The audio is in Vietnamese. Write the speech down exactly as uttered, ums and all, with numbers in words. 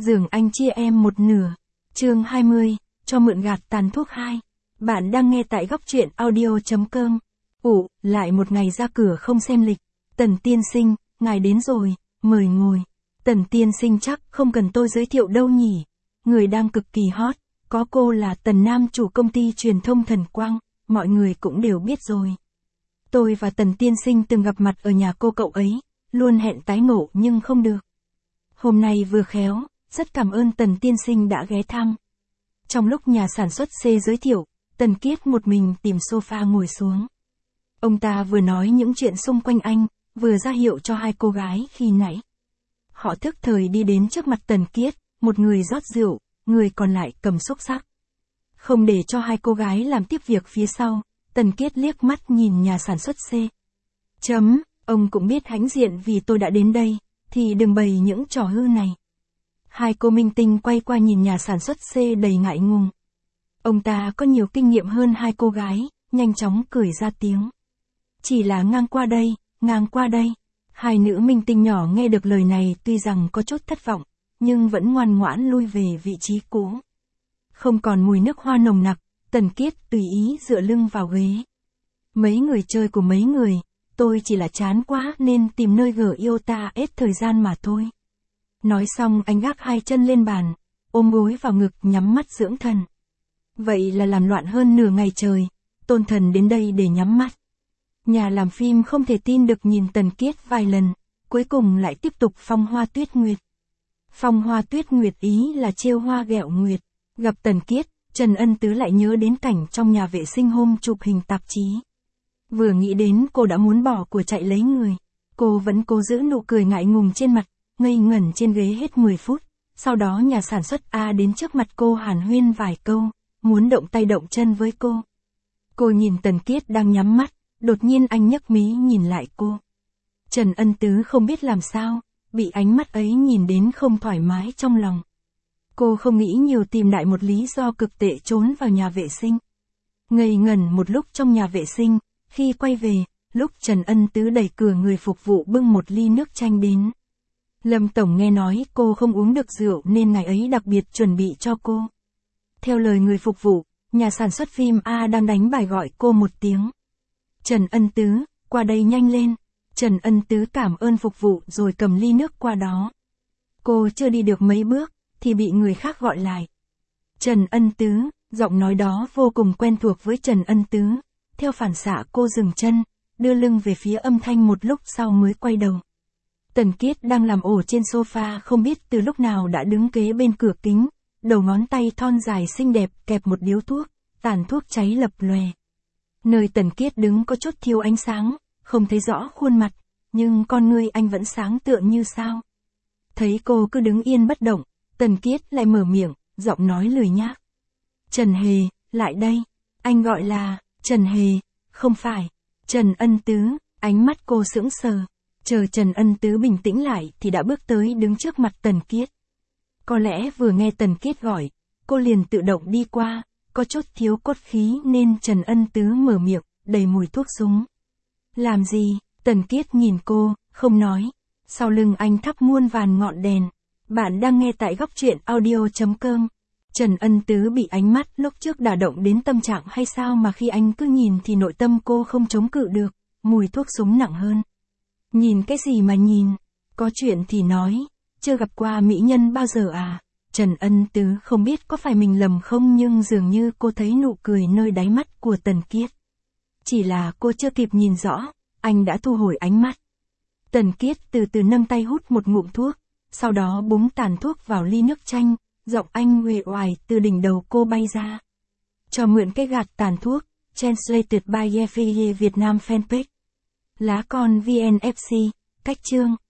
Giường anh chia em một nửa. Chương hai mươi, cho mượn gạt tàn thuốc hai. Bạn đang nghe tại góc truyện audio chấm com. Ủ, lại một ngày ra cửa không xem lịch. Tần tiên sinh, ngài đến rồi, mời ngồi. Tần tiên sinh chắc không cần tôi giới thiệu đâu nhỉ. Người đang cực kỳ hot, có cô là Tần Nam chủ công ty truyền thông Thần Quang, mọi người cũng đều biết rồi. Tôi và Tần tiên sinh từng gặp mặt ở nhà cô cậu ấy, luôn hẹn tái ngộ nhưng không được. Hôm nay vừa khéo, rất cảm ơn Tần tiên sinh đã ghé thăm. Trong lúc nhà sản xuất C giới thiệu, Tần Kiết một mình tìm sofa ngồi xuống. Ông ta vừa nói những chuyện xung quanh anh, vừa ra hiệu cho hai cô gái khi nãy. Họ thức thời đi đến trước mặt Tần Kiết, một người rót rượu, người còn lại cầm xúc xắc. Không để cho hai cô gái làm tiếp việc phía sau, Tần Kiết liếc mắt nhìn nhà sản xuất C. Chấm, ông cũng biết hãnh diện vì tôi đã đến đây, thì đừng bày những trò hư này. Hai cô minh tinh quay qua nhìn nhà sản xuất C đầy ngại ngùng. Ông ta có nhiều kinh nghiệm hơn hai cô gái, nhanh chóng cười ra tiếng. Chỉ là ngang qua đây, ngang qua đây. Hai nữ minh tinh nhỏ nghe được lời này tuy rằng có chút thất vọng, nhưng vẫn ngoan ngoãn lui về vị trí cũ. Không còn mùi nước hoa nồng nặc, Tần Kiết tùy ý dựa lưng vào ghế. Mấy người chơi của mấy người, tôi chỉ là chán quá nên tìm nơi gở yêu ta hết thời gian mà thôi. Nói xong anh gác hai chân lên bàn, ôm gối vào ngực nhắm mắt dưỡng thần. Vậy là làm loạn hơn nửa ngày trời, Tôn Thần đến đây để nhắm mắt. Nhà làm phim không thể tin được nhìn Tần Kiết vài lần, cuối cùng lại tiếp tục phong hoa tuyết nguyệt. Phong hoa tuyết nguyệt ý là trêu hoa ghẹo nguyệt. Gặp Tần Kiết, Trần Ân Tứ lại nhớ đến cảnh trong nhà vệ sinh hôm chụp hình tạp chí. Vừa nghĩ đến cô đã muốn bỏ của chạy lấy người. Cô vẫn cố giữ nụ cười ngại ngùng trên mặt, ngây ngẩn trên ghế hết mười phút. Sau đó nhà sản xuất A đến trước mặt cô hàn huyên vài câu, muốn động tay động chân với cô. Cô nhìn Tần Kiết đang nhắm mắt, đột nhiên anh nhấc mí nhìn lại cô. Trần Ân Tứ không biết làm sao, bị ánh mắt ấy nhìn đến không thoải mái trong lòng. Cô không nghĩ nhiều tìm đại một lý do cực tệ trốn vào nhà vệ sinh. Ngây ngẩn một lúc trong nhà vệ sinh, khi quay về, lúc Trần Ân Tứ đẩy cửa người phục vụ bưng một ly nước chanh đến. Lâm Tổng nghe nói cô không uống được rượu nên ngày ấy đặc biệt chuẩn bị cho cô. Theo lời người phục vụ, nhà sản xuất phim A đang đánh bài gọi cô một tiếng. Trần Ân Tứ, qua đây nhanh lên. Trần Ân Tứ cảm ơn phục vụ rồi cầm ly nước qua đó. Cô chưa đi được mấy bước, thì bị người khác gọi lại. Trần Ân Tứ, giọng nói đó vô cùng quen thuộc với Trần Ân Tứ. Theo phản xạ cô dừng chân, đưa lưng về phía âm thanh một lúc sau mới quay đầu. Tần Kiết đang làm ổ trên sofa không biết từ lúc nào đã đứng kế bên cửa kính, đầu ngón tay thon dài xinh đẹp kẹp một điếu thuốc, tàn thuốc cháy lập lòe. Nơi Tần Kiết đứng có chút thiếu ánh sáng, không thấy rõ khuôn mặt, nhưng con ngươi anh vẫn sáng tựa như sao. Thấy cô cứ đứng yên bất động, Tần Kiết lại mở miệng, giọng nói lười nhác. Trần Hề, lại đây. Anh gọi là, Trần Hề, không phải, Trần Ân Tứ. Ánh mắt cô sững sờ. Chờ Trần Ân Tứ bình tĩnh lại thì đã bước tới đứng trước mặt Tần Kiết. Có lẽ vừa nghe Tần Kiết gọi, cô liền tự động đi qua, có chút thiếu cốt khí nên Trần Ân Tứ mở miệng, đầy mùi thuốc súng. Làm gì? Tần Kiết nhìn cô, không nói. Sau lưng anh thắp muôn vàn ngọn đèn. Bạn đang nghe tại góc truyện audio chấm com. Trần Ân Tứ bị ánh mắt lúc trước đả động đến tâm trạng hay sao mà khi anh cứ nhìn thì nội tâm cô không chống cự được, mùi thuốc súng nặng hơn. Nhìn cái gì mà nhìn, có chuyện thì nói, chưa gặp qua mỹ nhân bao giờ à? Trần Ân Tứ không biết có phải mình lầm không nhưng dường như cô thấy nụ cười nơi đáy mắt của Tần Kiết. Chỉ là cô chưa kịp nhìn rõ, anh đã thu hồi ánh mắt. Tần Kiết từ từ nâng tay hút một ngụm thuốc, sau đó búng tàn thuốc vào ly nước chanh, giọng anh uể oải từ đỉnh đầu cô bay ra. Cho mượn cái gạt tàn thuốc, translated by Yefie Việt Nam fanpage. Lá con vê en ép xê, cách chương.